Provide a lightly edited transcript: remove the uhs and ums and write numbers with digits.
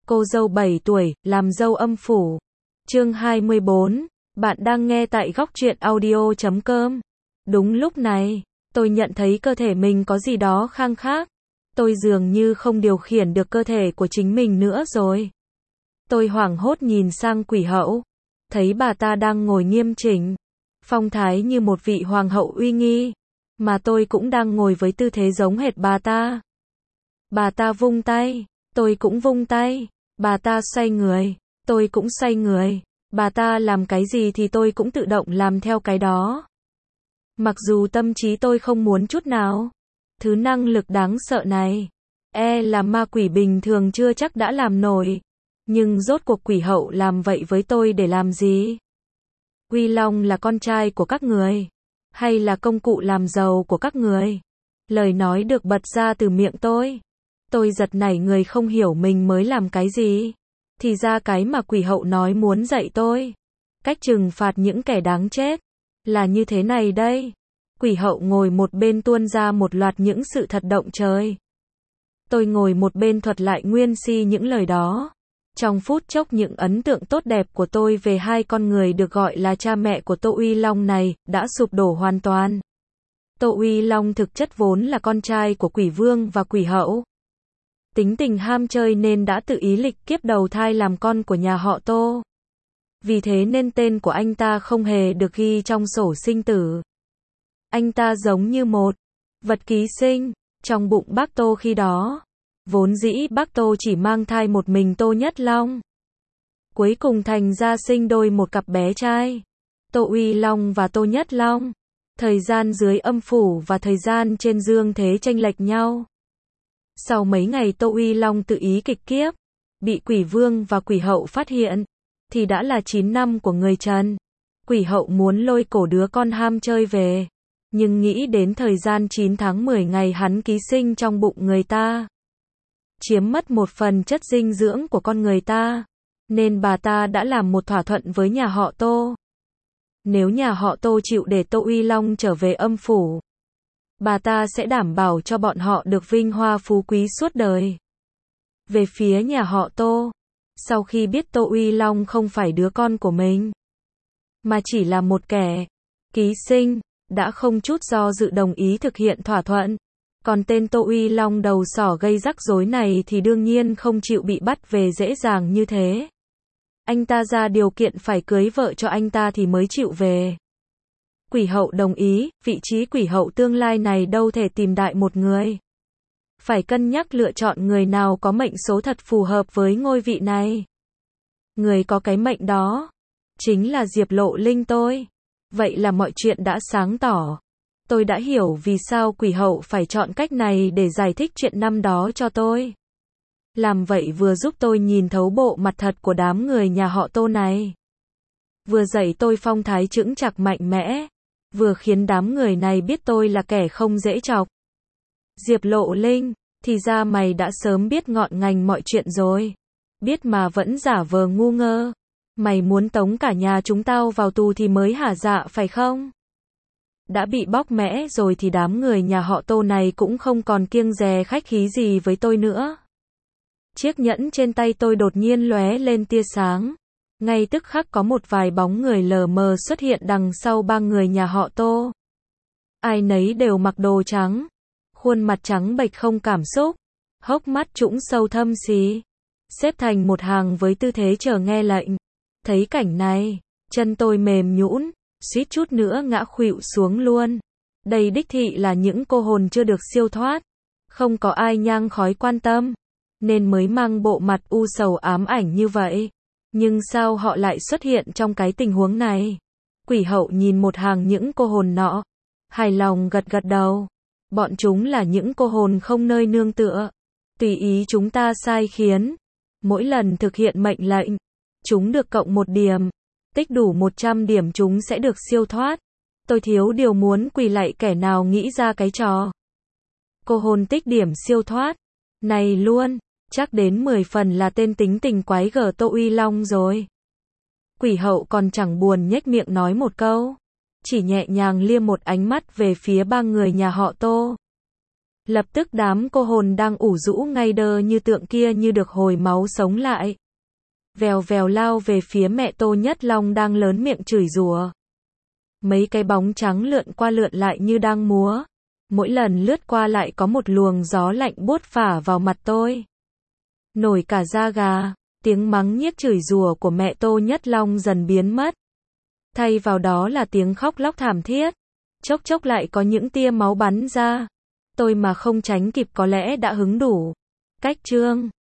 Cô dâu 7 tuổi, làm dâu âm phủ. Chương 24. Bạn đang nghe tại góc truyện audio.com. Đúng lúc này, tôi nhận thấy cơ thể mình có gì đó khang khác. Tôi dường như không điều khiển được cơ thể của chính mình nữa rồi. Tôi hoảng hốt nhìn sang Quỷ Hậu. Thấy bà ta đang ngồi nghiêm chỉnh, phong thái như một vị hoàng hậu uy nghi. Mà tôi cũng đang ngồi với tư thế giống hệt bà ta. Bà ta vung tay, tôi cũng vung tay. Bà ta xoay người, tôi cũng xoay người. Bà ta làm cái gì thì tôi cũng tự động làm theo cái đó. Mặc dù tâm trí tôi không muốn chút nào. Thứ năng lực đáng sợ này, là ma quỷ bình thường chưa chắc đã làm nổi. Nhưng rốt cuộc Quỷ Hậu làm vậy với tôi để làm gì? Uy Long là con trai của các người, hay là công cụ làm giàu của các người? Lời nói được bật ra từ miệng tôi. Tôi giật nảy người không hiểu mình mới làm cái gì. Thì ra cái mà Quỷ Hậu nói muốn dạy tôi, cách trừng phạt những kẻ đáng chết, là như thế này đây. Quỷ Hậu ngồi một bên tuôn ra một loạt những sự thật động trời. Tôi ngồi một bên thuật lại nguyên si những lời đó. Trong phút chốc những ấn tượng tốt đẹp của tôi về hai con người được gọi là cha mẹ của Tô Uy Long này, đã sụp đổ hoàn toàn. Tô Uy Long thực chất vốn là con trai của Quỷ Vương và Quỷ Hậu. Tính tình ham chơi nên đã tự ý lịch kiếp đầu thai làm con của nhà họ Tô. Vì thế nên tên của anh ta không hề được ghi trong sổ sinh tử. Anh ta giống như một vật ký sinh trong bụng bác Tô khi đó. Vốn dĩ bác Tô chỉ mang thai một mình Tô Nhất Long. Cuối cùng thành ra sinh đôi một cặp bé trai, Tô Uy Long và Tô Nhất Long. Thời gian dưới âm phủ và thời gian trên dương thế chênh lệch nhau. Sau mấy ngày Tô Uy Long tự ý kịch kiếp, bị Quỷ Vương và Quỷ Hậu phát hiện, thì đã là 9 năm của người Trần. Quỷ Hậu muốn lôi cổ đứa con ham chơi về, nhưng nghĩ đến thời gian 9 tháng 10 ngày hắn ký sinh trong bụng người ta, chiếm mất một phần chất dinh dưỡng của con người ta, nên bà ta đã làm một thỏa thuận với nhà họ Tô. Nếu nhà họ Tô chịu để Tô Uy Long trở về âm phủ, bà ta sẽ đảm bảo cho bọn họ được vinh hoa phú quý suốt đời. Về phía nhà họ Tô, sau khi biết Tô Uy Long không phải đứa con của mình, mà chỉ là một kẻ ký sinh, đã không chút do dự đồng ý thực hiện thỏa thuận. Còn tên Tô Uy Long đầu sỏ gây rắc rối này thì đương nhiên không chịu bị bắt về dễ dàng như thế. Anh ta ra điều kiện phải cưới vợ cho anh ta thì mới chịu về. Quỷ Hậu đồng ý, vị trí Quỷ Hậu tương lai này đâu thể tìm đại một người. Phải cân nhắc lựa chọn người nào có mệnh số thật phù hợp với ngôi vị này. Người có cái mệnh đó chính là Diệp Lộ Linh tôi. Vậy là mọi chuyện đã sáng tỏ. Tôi đã hiểu vì sao Quỷ Hậu phải chọn cách này để giải thích chuyện năm đó cho tôi. Làm vậy vừa giúp tôi nhìn thấu bộ mặt thật của đám người nhà họ Tô này, vừa dạy tôi phong thái chững chạc mạnh mẽ, vừa khiến đám người này biết tôi là kẻ không dễ chọc. Diệp Lộ Linh, thì ra mày đã sớm biết ngọn ngành mọi chuyện rồi. Biết mà vẫn giả vờ ngu ngơ. Mày muốn tống cả nhà chúng tao vào tù thì mới hả dạ phải không? Đã bị bóc mẽ rồi thì đám người nhà họ Tô này cũng không còn kiêng dè khách khí gì với tôi nữa. Chiếc nhẫn trên tay tôi đột nhiên lóe lên tia sáng. Ngay tức khắc có một vài bóng người lờ mờ xuất hiện đằng sau ba người nhà họ Tô. Ai nấy đều mặc đồ trắng, khuôn mặt trắng bệch không cảm xúc, hốc mắt trũng sâu thâm xí, xếp thành một hàng với tư thế chờ nghe lệnh. Thấy cảnh này, chân tôi mềm nhũn, suýt chút nữa ngã khuỵu xuống luôn. Đây đích thị là những cô hồn chưa được siêu thoát, không có ai nhang khói quan tâm, nên mới mang bộ mặt u sầu ám ảnh như vậy. Nhưng sao họ lại xuất hiện trong cái tình huống này? Quỷ Hậu nhìn một hàng những cô hồn nọ, hài lòng gật gật đầu. Bọn chúng là những cô hồn không nơi nương tựa, tùy ý chúng ta sai khiến. Mỗi lần thực hiện mệnh lệnh, chúng được cộng 1 điểm. Tích đủ 100 điểm chúng sẽ được siêu thoát. Tôi thiếu điều muốn quỳ lạy kẻ nào nghĩ ra cái trò cô hồn tích điểm siêu thoát này luôn. Chắc đến 10 phần là tên tính tình quái gở Tô Uy Long rồi. Quỷ Hậu còn chẳng buồn nhếch miệng nói một câu, chỉ nhẹ nhàng liếc một ánh mắt về phía ba người nhà họ Tô. Lập tức đám cô hồn đang ủ rũ ngay đơ như tượng kia như được hồi máu sống lại. Vèo vèo lao về phía mẹ Tô Nhất Long đang lớn miệng chửi rủa. Mấy cái bóng trắng lượn qua lượn lại như đang múa. Mỗi lần lướt qua lại có một luồng gió lạnh buốt phả vào mặt tôi. Nổi cả da gà, tiếng mắng nhiếc chửi rủa của mẹ Tô Nhất Long dần biến mất. Thay vào đó là tiếng khóc lóc thảm thiết. Chốc chốc lại có những tia máu bắn ra. Tôi mà không tránh kịp có lẽ đã hứng đủ. Cách chương